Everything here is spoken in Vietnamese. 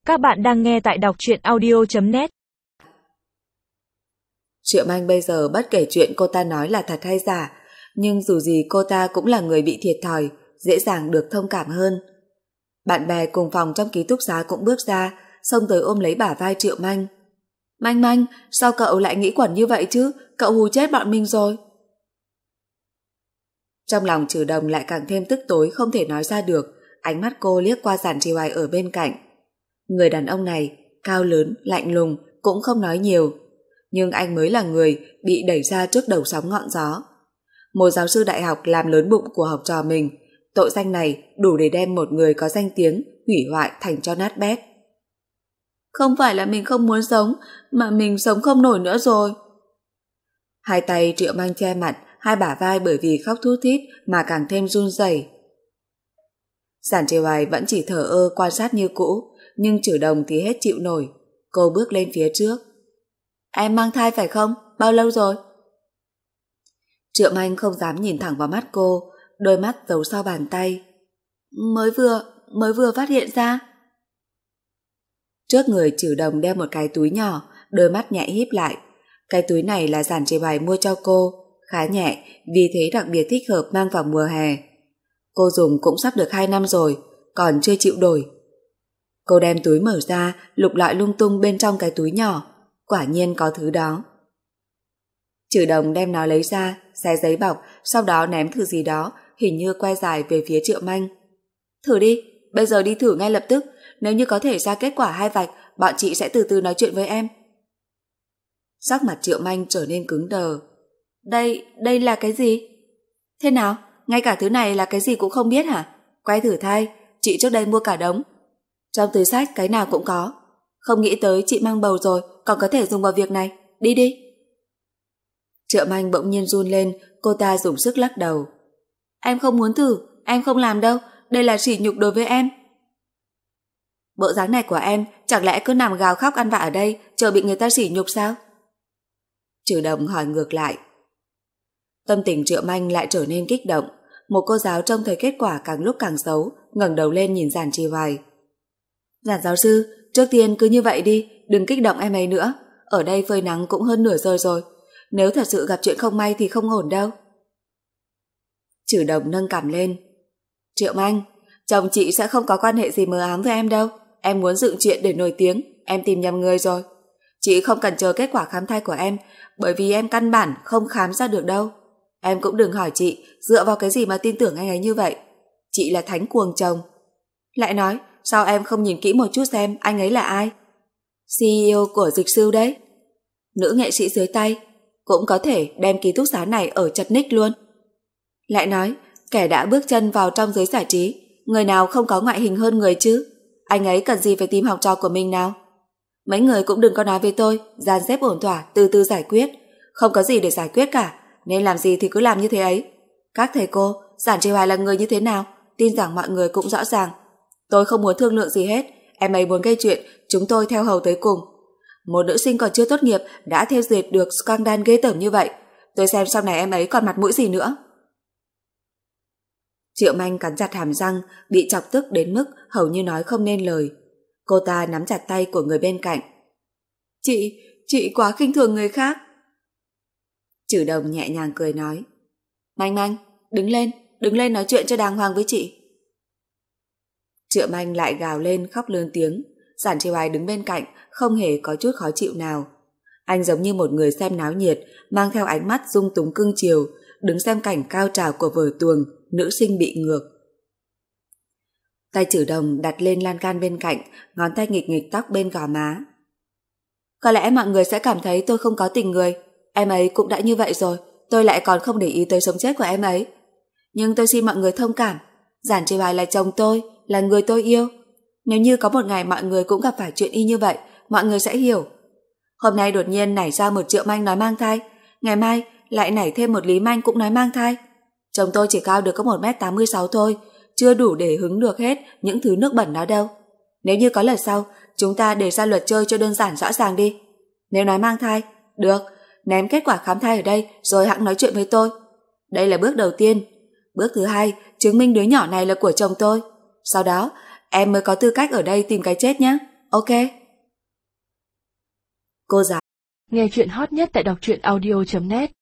Các bạn đang nghe tại đọc truyện audio.net. Triệu Manh bây giờ bất kể chuyện cô ta nói là thật hay giả, nhưng dù gì cô ta cũng là người bị thiệt thòi, dễ dàng được thông cảm hơn. Bạn bè cùng phòng trong ký túc xá cũng bước ra, xông tới ôm lấy bả vai Triệu Manh. Manh, sao cậu lại nghĩ quẩn như vậy chứ? Cậu hù chết bọn mình rồi. Trong lòng Trừ Đồng lại càng thêm tức tối không thể nói ra được, ánh mắt cô liếc qua Giản Trì Hoài ở bên cạnh. Người đàn ông này, cao lớn, lạnh lùng, cũng không nói nhiều. Nhưng anh mới là người bị đẩy ra trước đầu sóng ngọn gió. Một giáo sư đại học làm lớn bụng của học trò mình, tội danh này đủ để đem một người có danh tiếng hủy hoại thành cho nát bét. Không phải là mình không muốn sống, mà mình sống không nổi nữa rồi. Hai tay Triệu Manh che mặt, hai bả vai bởi vì khóc thút thít mà càng thêm run rẩy. Giản Trì Hoài vẫn chỉ thờ ơ quan sát như cũ, nhưng Trừ Đồng thì hết chịu nổi. Cô bước lên phía trước. Em mang thai phải không? Bao lâu rồi? Triệu Manh không dám nhìn thẳng vào mắt cô, đôi mắt giấu sau bàn tay. Mới vừa phát hiện ra. Trước người Trừ Đồng đeo một cái túi nhỏ, đôi mắt nhẹ híp lại. Cái túi này là Giản Trì Hoài mua cho cô, khá nhẹ, vì thế đặc biệt thích hợp mang vào mùa hè. Cô dùng cũng sắp được 2 năm rồi, còn chưa chịu đổi. Cô đem túi mở ra, lục lọi lung tung bên trong cái túi nhỏ, quả nhiên có thứ đó. Trừ Đồng đem nó lấy ra, xé giấy bọc, sau đó ném thứ gì đó, hình như quay dài về phía Triệu Manh. Thử đi, bây giờ đi thử ngay lập tức, nếu như có thể ra kết quả 2 vạch, bọn chị sẽ từ từ nói chuyện với em. Sắc mặt Triệu Manh trở nên cứng đờ. Đây là cái gì? Thế nào? Ngay cả thứ này là cái gì cũng không biết hả? Quay thử thai, chị trước đây mua cả đống. Trong túi sách cái nào cũng có. Không nghĩ tới chị mang bầu rồi còn có thể dùng vào việc này. Đi đi. Triệu Manh bỗng nhiên run lên, cô ta dùng sức lắc đầu. Em không muốn thử, em không làm đâu, đây là sỉ nhục đối với em. Bộ dáng này của em chẳng lẽ cứ nằm gào khóc ăn vạ ở đây chờ bị người ta sỉ nhục sao? Trừ Đồng hỏi ngược lại. Tâm tình Triệu Manh lại trở nên kích động. Một cô giáo trông thấy kết quả càng lúc càng xấu, ngẩng đầu lên nhìn Giản Trì Hoài. Giản giáo sư, trước tiên cứ như vậy đi, đừng kích động em ấy nữa. Ở đây phơi nắng cũng hơn nửa giờ rồi. Nếu thật sự gặp chuyện không may thì không ổn đâu. Trừ Đồng nâng cằm lên. Triệu Manh, chồng chị sẽ không có quan hệ gì mờ ám với em đâu. Em muốn dựng chuyện để nổi tiếng, em tìm nhầm người rồi. Chị không cần chờ kết quả khám thai của em, bởi vì em căn bản không khám ra được đâu. Em cũng đừng hỏi chị dựa vào cái gì mà tin tưởng anh ấy như vậy. Chị là thánh cuồng chồng. Lại nói, sao em không nhìn kỹ một chút xem anh ấy là ai? CEO của Dịch Sư đấy. Nữ nghệ sĩ dưới tay, cũng có thể đem ký túc xá này ở chật ních luôn. Lại nói, kẻ đã bước chân vào trong giới giải trí, người nào không có ngoại hình hơn người chứ? Anh ấy cần gì phải tìm học trò của mình nào? Mấy người cũng đừng có nói với tôi, dàn xếp ổn thỏa, từ từ giải quyết. Không có gì để giải quyết cả, nên làm gì thì cứ làm như thế ấy. Các thầy cô, Giản Trì Hoài là người như thế nào, tin rằng mọi người cũng rõ ràng. Tôi không muốn thương lượng gì hết, em ấy muốn gây chuyện, chúng tôi theo hầu tới cùng. Một nữ sinh còn chưa tốt nghiệp đã theo dệt được scandal ghê tởm như vậy, tôi xem sau này em ấy còn mặt mũi gì nữa. Triệu Manh cắn chặt hàm răng, bị chọc tức đến mức hầu như nói không nên lời. Cô ta nắm chặt tay của người bên cạnh. Chị quá khinh thường người khác. Trừ Đồng nhẹ nhàng cười nói. Manh, đứng lên nói chuyện cho đàng hoàng với chị. Triệu Manh lại gào lên khóc lớn tiếng. Giản Trì Hoài đứng bên cạnh, không hề có chút khó chịu nào. Anh giống như một người xem náo nhiệt, mang theo ánh mắt dung túng cưng chiều, đứng xem cảnh cao trào của vở tuồng, nữ sinh bị ngược. Tay Trừ Đồng đặt lên lan can bên cạnh, ngón tay nghịch nghịch tóc bên gò má. Có lẽ mọi người sẽ cảm thấy tôi không có tình người. Em ấy cũng đã như vậy rồi, tôi lại còn không để ý tới sống chết của em ấy. Nhưng tôi xin mọi người thông cảm, Giản Trì Hoài là chồng tôi, là người tôi yêu. Nếu như có một ngày mọi người cũng gặp phải chuyện y như vậy, mọi người sẽ hiểu. Hôm nay đột nhiên nảy ra một Triệu Manh nói mang thai, ngày mai lại nảy thêm một Lý Manh cũng nói mang thai. Chồng tôi chỉ cao được có 1m86 thôi, chưa đủ để hứng được hết những thứ nước bẩn đó đâu. Nếu như có lần sau, chúng ta đề ra luật chơi cho đơn giản rõ ràng đi. Nếu nói mang thai, được, ném kết quả khám thai ở đây rồi hẵng nói chuyện với tôi. Đây là bước đầu tiên. Bước thứ 2, chứng minh đứa nhỏ này là của chồng tôi. Sau đó, em mới có tư cách ở đây tìm cái chết nhé. Ok. Cô giáo. Nghe chuyện hot nhất tại đọc truyện audio.net